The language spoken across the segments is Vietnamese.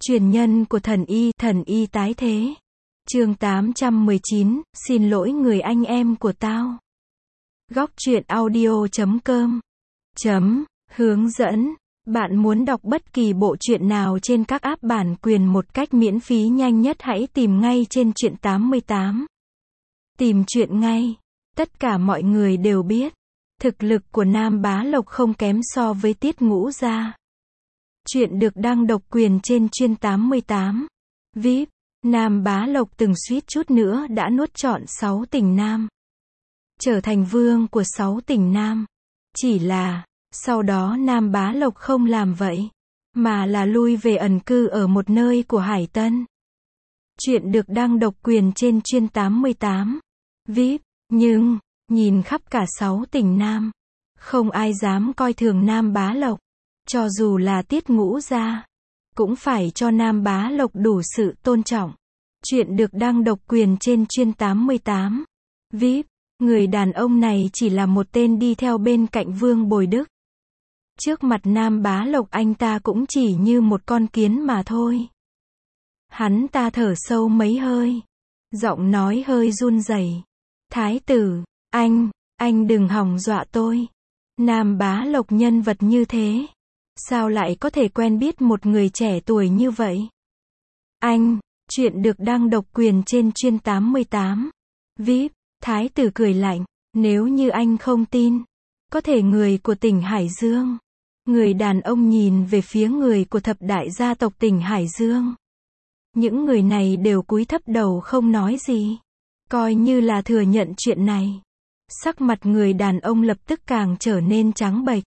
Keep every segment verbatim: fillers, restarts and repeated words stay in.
Truyền nhân của thần y, thần y tái thế. Chương tám trăm mười chín, xin lỗi người anh em của tao. Góc truyện audio chấm com chấm hướng dẫn. Bạn muốn đọc bất kỳ bộ truyện nào trên các app bản quyền một cách miễn phí nhanh nhất, hãy tìm ngay trên truyện tám mươi tám. Tìm truyện ngay. Tất cả mọi người đều biết, thực lực của Nam Bá Lộc không kém so với Tiết Ngũ Gia. Chuyện được đăng độc quyền trên chuyên tám mươi tám. vê i pê, Nam Bá Lộc từng suýt chút nữa đã nuốt trọn sáu tỉnh Nam. Trở thành vương của sáu tỉnh Nam. Chỉ là, sau đó Nam Bá Lộc không làm vậy, mà là lui về ẩn cư ở một nơi của Hải Tân. Chuyện được đăng độc quyền trên chuyên tám mươi tám. vê i pê, nhưng, nhìn khắp cả sáu tỉnh Nam, không ai dám coi thường Nam Bá Lộc. Cho dù là Tiết Ngũ Gia, cũng phải cho Nam Bá Lộc đủ sự tôn trọng. Chuyện được đăng độc quyền trên chuyên tám mươi tám. vê i pê, người đàn ông này chỉ là một tên đi theo bên cạnh Vương Bồi Đức. Trước mặt Nam Bá Lộc anh ta cũng chỉ như một con kiến mà thôi. Hắn ta thở sâu mấy hơi, giọng nói hơi run rẩy. Thái tử, anh, anh đừng hòng dọa tôi. Nam Bá Lộc nhân vật như thế, sao lại có thể quen biết một người trẻ tuổi như vậy? Anh, chuyện được đăng độc quyền trên chuyên tám mươi tám. vê i pê, Thái tử cười lạnh, nếu như anh không tin, có thể người của tỉnh Hải Dương. Người đàn ông nhìn về phía người của thập đại gia tộc tỉnh Hải Dương. Những người này đều cúi thấp đầu không nói gì, coi như là thừa nhận chuyện này. Sắc mặt người đàn ông lập tức càng trở nên trắng bệch.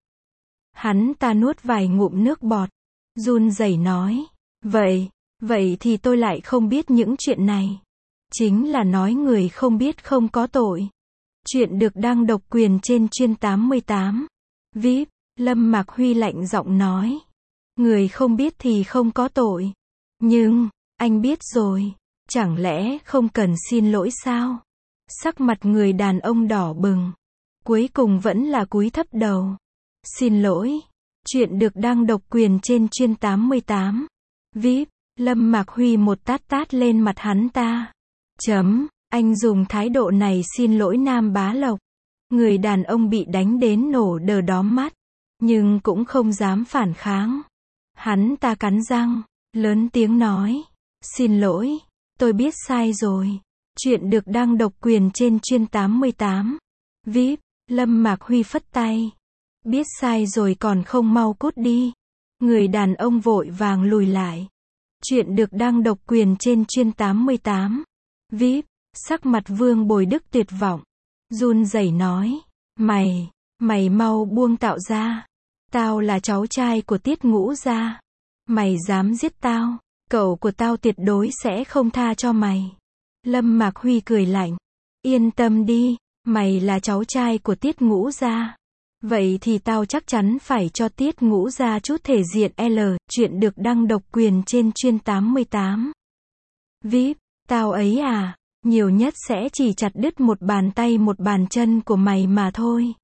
Hắn ta nuốt vài ngụm nước bọt, run rẩy nói, vậy, vậy thì tôi lại không biết những chuyện này. Chính là nói người không biết không có tội. Chuyện được đăng độc quyền trên chuyên tám mươi tám. vê i pê, Lâm Mạc Huy lạnh giọng nói, người không biết thì không có tội. Nhưng, anh biết rồi, chẳng lẽ không cần xin lỗi sao? Sắc mặt người đàn ông đỏ bừng, cuối cùng vẫn là cúi thấp đầu. Xin lỗi. Chuyện được đăng độc quyền trên chuyên tám mươi tám. vê i pê, Lâm Mạc Huy một tát tát lên mặt hắn ta. Chấm, anh dùng thái độ này xin lỗi Nam Bá Lộc. Người đàn ông bị đánh đến nổ đờ đóm mắt, nhưng cũng không dám phản kháng. Hắn ta cắn răng, lớn tiếng nói, xin lỗi, tôi biết sai rồi. Chuyện được đăng độc quyền trên chuyên tám mươi tám. vê i pê, Lâm Mạc Huy phất tay. Biết sai rồi còn không mau cút đi. Người đàn ông vội vàng lùi lại. Chuyện được đăng độc quyền trên chuyên tám mươi tám. vê i pê, sắc mặt Vương Bồi Đức tuyệt vọng, run rẩy nói, mày, mày mau buông tao ra. Tao là cháu trai của Tiết Ngũ Gia. Mày dám giết tao, cậu của tao tuyệt đối sẽ không tha cho mày. Lâm Mạc Huy cười lạnh, yên tâm đi, mày là cháu trai của Tiết Ngũ Gia. Vậy thì tao chắc chắn phải cho Tiết Ngũ Gia chút thể diện L. Chuyện được đăng độc quyền trên chuyên tám mươi tám. vê i pê, tao ấy à, nhiều nhất sẽ chỉ chặt đứt một bàn tay một bàn chân của mày mà thôi.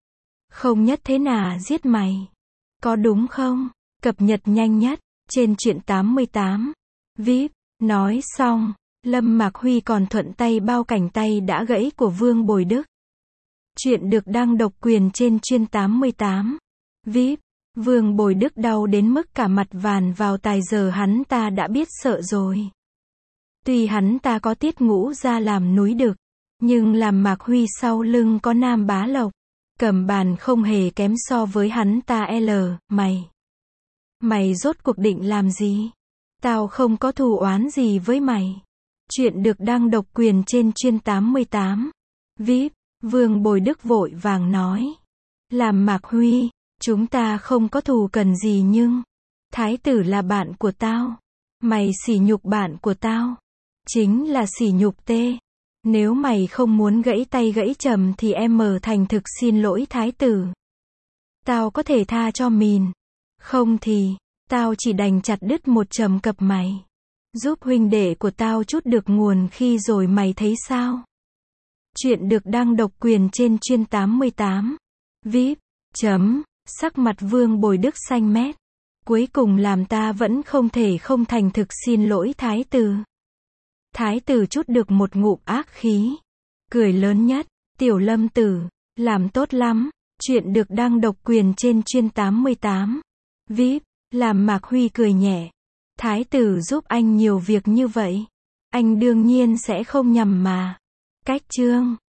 Không nhất thế nào giết mày. Có đúng không? Cập nhật nhanh nhất, trên truyện tám mươi tám. vê i pê, nói xong, Lâm Mạc Huy còn thuận tay bao cảnh tay đã gãy của Vương Bồi Đức. Chuyện được đăng độc quyền trên chuyên tám mươi tám. vê i pê, Vương Bồi Đức đau đến mức cả mặt vàn vào tài, giờ hắn ta đã biết sợ rồi. Tuy hắn ta có Tiết Ngũ Gia làm núi đực, nhưng làm Mạc Huy sau lưng có Nam Bá Lộc. Cầm bàn không hề kém so với hắn ta. L. Mày. Mày rốt cuộc định làm gì? Tao không có thù oán gì với mày. Chuyện được đăng độc quyền trên chuyên tám mươi tám. vê i pê, Vương Bồi Đức vội vàng nói. Làm Mạc Huy, chúng ta không có thù cần gì nhưng, Thái tử là bạn của tao. Mày sỉ nhục bạn của tao, chính là sỉ nhục tê. Nếu mày không muốn gãy tay gãy chầm thì em mở thành thực xin lỗi Thái tử. Tao có thể tha cho mìn. Không thì, tao chỉ đành chặt đứt một chầm cập mày. Giúp huynh đệ của tao chút được nguồn khi rồi mày thấy sao? Chuyện được đăng độc quyền trên chuyên tám mươi tám. vê i pê, chấm, sắc mặt Vương Bồi Đức xanh mét. Cuối cùng làm ta vẫn không thể không thành thực xin lỗi thái tử. Thái tử trút được một ngụm ác khí. Cười lớn nhất, Tiểu Lâm tử, làm tốt lắm. Chuyện được đăng độc quyền trên chuyên tám mươi tám. vê i pê, làm Mạc Huy cười nhẹ. Thái tử giúp anh nhiều việc như vậy. Anh đương nhiên sẽ không nhầm mà. Cách chương